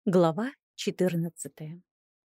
Глава 14.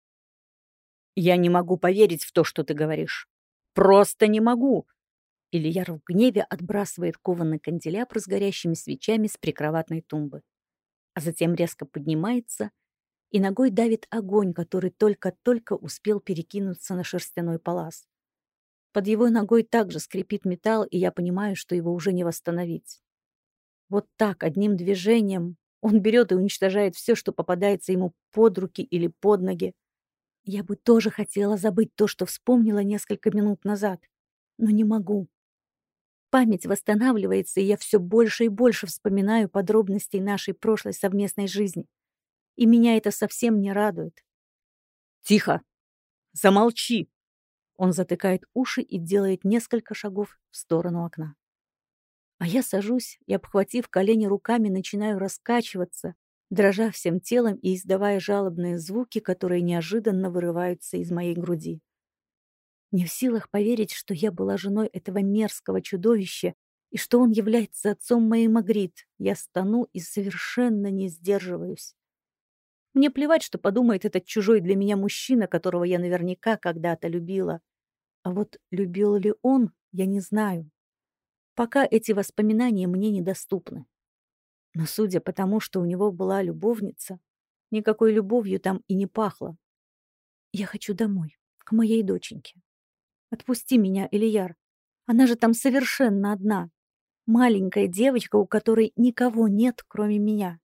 «Я не могу поверить в то, что ты говоришь. Просто не могу!» Ильяр в гневе отбрасывает кованый канделябр с горящими свечами с прикроватной тумбы, а затем резко поднимается и ногой давит огонь, который только-только успел перекинуться на шерстяной палас. Под его ногой также скрипит металл, и я понимаю, что его уже не восстановить. Вот так, одним движением, он берет и уничтожает все, что попадается ему под руки или под ноги. Я бы тоже хотела забыть то, что вспомнила несколько минут назад, но не могу. Память восстанавливается, и я все больше и больше вспоминаю подробностей нашей прошлой совместной жизни. И меня это совсем не радует. «Тихо! Замолчи!» Он затыкает уши и делает несколько шагов в сторону окна. А я сажусь и, обхватив колени руками, начинаю раскачиваться, дрожа всем телом и издавая жалобные звуки, которые неожиданно вырываются из моей груди. Не в силах поверить, что я была женой этого мерзкого чудовища и что он является отцом моей Магрит, я стану и совершенно не сдерживаюсь. Мне плевать, что подумает этот чужой для меня мужчина, которого я наверняка когда-то любила. А вот любил ли он, я не знаю. Пока эти воспоминания мне недоступны. Но судя по тому, что у него была любовница, никакой любовью там и не пахло. Я хочу домой, к моей доченьке. Отпусти меня, Ильяр. Она же там совершенно одна. Маленькая девочка, у которой никого нет, кроме меня.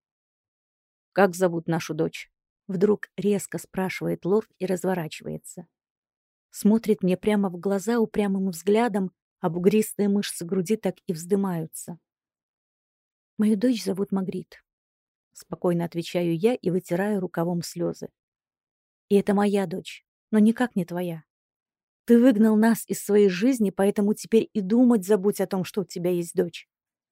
«Как зовут нашу дочь?» Вдруг резко спрашивает лорд и разворачивается. Смотрит мне прямо в глаза упрямым взглядом, а бугристые мышцы груди так и вздымаются. «Мою дочь зовут Магрит», — спокойно отвечаю я и вытираю рукавом слезы. «И это моя дочь, но никак не твоя. Ты выгнал нас из своей жизни, поэтому теперь и думать забудь о том, что у тебя есть дочь».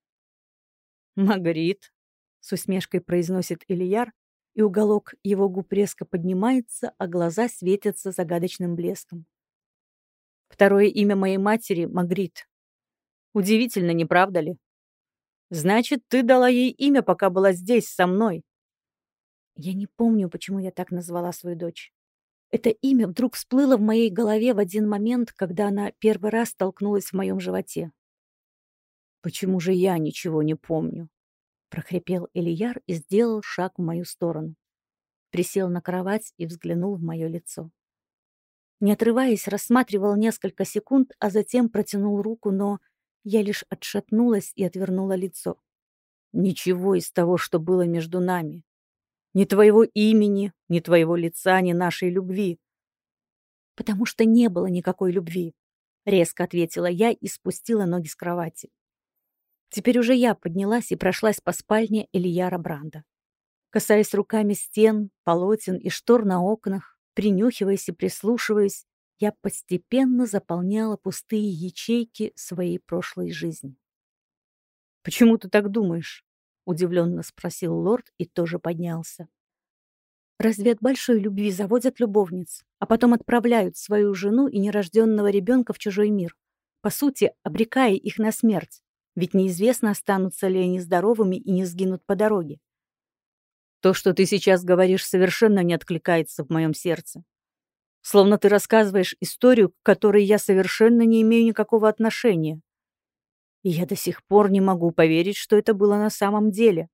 «Магрит», — с усмешкой произносит Ильяр, и уголок его губ резко поднимается, а глаза светятся загадочным блеском. «Второе имя моей матери — Магрит. Удивительно, не правда ли? Значит, ты дала ей имя, пока была здесь, со мной». Я не помню, почему я так назвала свою дочь. Это имя вдруг всплыло в моей голове в один момент, когда она первый раз столкнулась в моем животе. «Почему же я ничего не помню?» — прохрипел Элияр и сделал шаг в мою сторону. Присел на кровать и взглянул в мое лицо. Не отрываясь, рассматривал несколько секунд, а затем протянул руку, но я лишь отшатнулась и отвернула лицо. «Ничего из того, что было между нами. Ни твоего имени, ни твоего лица, ни нашей любви». «Потому что не было никакой любви», — резко ответила я и спустила ноги с кровати. Теперь уже я поднялась и прошлась по спальне Элияра Бранда. Касаясь руками стен, полотен и штор на окнах, принюхиваясь и прислушиваясь, я постепенно заполняла пустые ячейки своей прошлой жизни. «Почему ты так думаешь?» — удивленно спросил лорд и тоже поднялся. «Разве от большой любви заводят любовниц, а потом отправляют свою жену и нерожденного ребенка в чужой мир, по сути, обрекая их на смерть? Ведь неизвестно, останутся ли они здоровыми и не сгинут по дороге. То, что ты сейчас говоришь, совершенно не откликается в моем сердце. Словно ты рассказываешь историю, к которой я совершенно не имею никакого отношения. И я до сих пор не могу поверить, что это было на самом деле».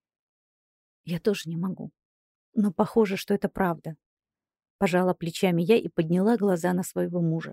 Я тоже не могу. Но похоже, что это правда. Пожала плечами я и подняла глаза на своего мужа.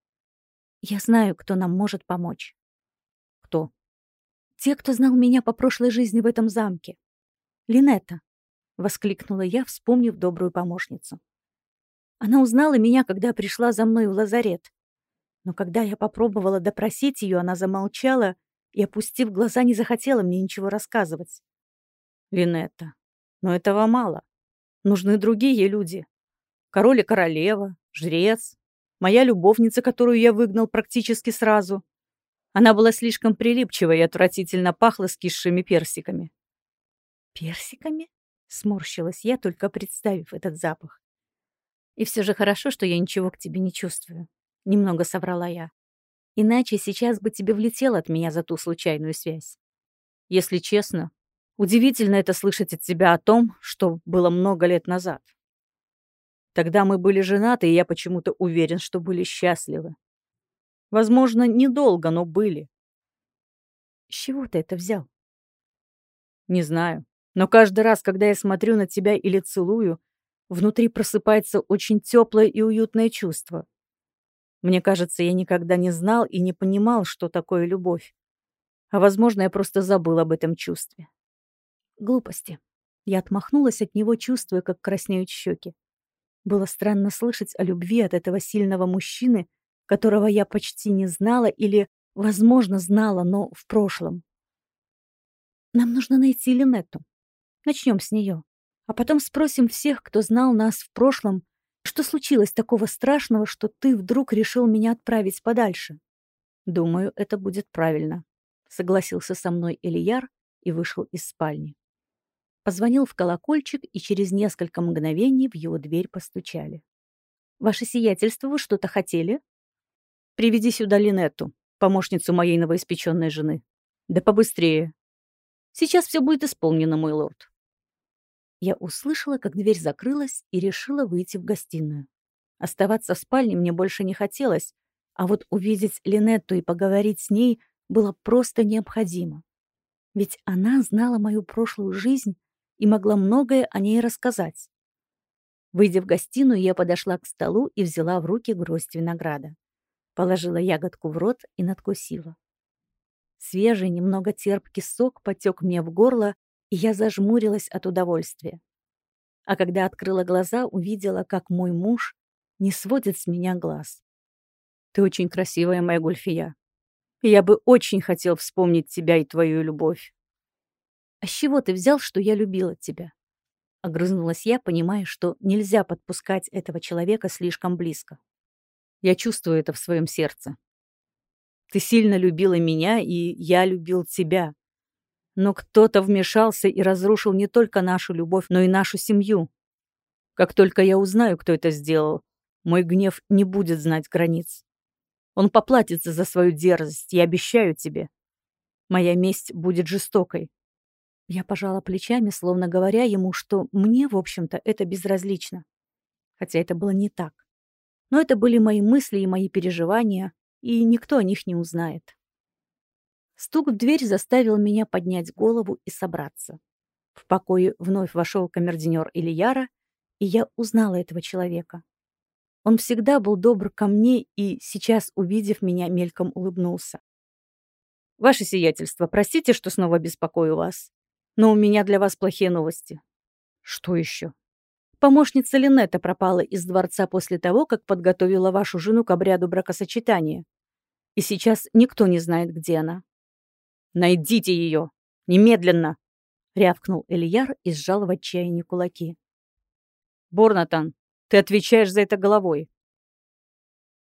Я знаю, кто нам может помочь. Кто? Те, кто знал меня по прошлой жизни в этом замке. Линетта, воскликнула я, вспомнив добрую помощницу. Она узнала меня, когда пришла за мной в лазарет. Но когда я попробовала допросить ее, она замолчала и, опустив глаза, не захотела мне ничего рассказывать. Линетта, но этого мало. Нужны другие люди. Король и королева, жрец, моя любовница, которую я выгнал практически сразу. Она была слишком прилипчивой и отвратительно пахла скисшими персиками. «Персиками?» — сморщилась я, только представив этот запах. «И все же хорошо, что я ничего к тебе не чувствую», — немного соврала я. «Иначе сейчас бы тебе влетело от меня за ту случайную связь. Если честно, Удивительно это слышать от тебя о том, что было много лет назад. Тогда мы были женаты, и я почему-то уверен, что были счастливы. Возможно, недолго, но были. С чего ты это взял? Не знаю. Но каждый раз, когда я смотрю на тебя или целую, внутри просыпается очень теплое и уютное чувство. Мне кажется, я никогда не знал и не понимал, что такое любовь. А возможно, я просто забыл об этом чувстве. Глупости. Я отмахнулась от него, чувствуя, как краснеют щеки. Было странно слышать о любви от этого сильного мужчины, которого я почти не знала или, возможно, знала, но в прошлом. Нам нужно найти Линетту. Начнем с нее. А потом спросим всех, кто знал нас в прошлом, что случилось такого страшного, что ты вдруг решил меня отправить подальше. Думаю, это будет правильно, согласился со мной Элияр и вышел из спальни. Позвонил в колокольчик, и через несколько мгновений в его дверь постучали. «Ваше сиятельство, вы что-то хотели?» «Приведи сюда Линетту, помощницу моей новоиспеченной жены. Да побыстрее. Сейчас все будет исполнено, мой лорд». Я услышала, как дверь закрылась, и решила выйти в гостиную. Оставаться в спальне мне больше не хотелось, а вот увидеть Линетту и поговорить с ней было просто необходимо. Ведь она знала мою прошлую жизнь и могла многое о ней рассказать. Выйдя в гостиную, я подошла к столу и взяла в руки гроздь винограда. Положила ягодку в рот и надкусила. Свежий, немного терпкий сок потек мне в горло, и я зажмурилась от удовольствия. А когда открыла глаза, увидела, как мой муж не сводит с меня глаз. «Ты очень красивая, моя Гульфия. Я бы очень хотел вспомнить тебя и твою любовь». «А с чего ты взял, что я любила тебя?» Огрызнулась я, понимая, что нельзя подпускать этого человека слишком близко. «Я чувствую это в своем сердце. Ты сильно любила меня, и я любил тебя. Но кто-то вмешался и разрушил не только нашу любовь, но и нашу семью. Как только я узнаю, кто это сделал, мой гнев не будет знать границ. Он поплатится за свою дерзость, я обещаю тебе. Моя месть будет жестокой». Я пожала плечами, словно говоря ему, что мне, в общем-то, это безразлично. Хотя это было не так. Но это были мои мысли и мои переживания, и никто о них не узнает. Стук в дверь заставил меня поднять голову и собраться. В покое вновь вошел камердинер Элияра, и я узнала этого человека. Он всегда был добр ко мне и, сейчас, увидев меня, мельком улыбнулся. «Ваше сиятельство, простите, что снова беспокою вас. Но у меня для вас плохие новости». «Что еще?» «Помощница Линетта пропала из дворца после того, как подготовила вашу жену к обряду бракосочетания. И сейчас никто не знает, где она». «Найдите ее! Немедленно!» — рявкнул Элияр и сжал в отчаянии кулаки. «Борнатан, ты отвечаешь за это головой.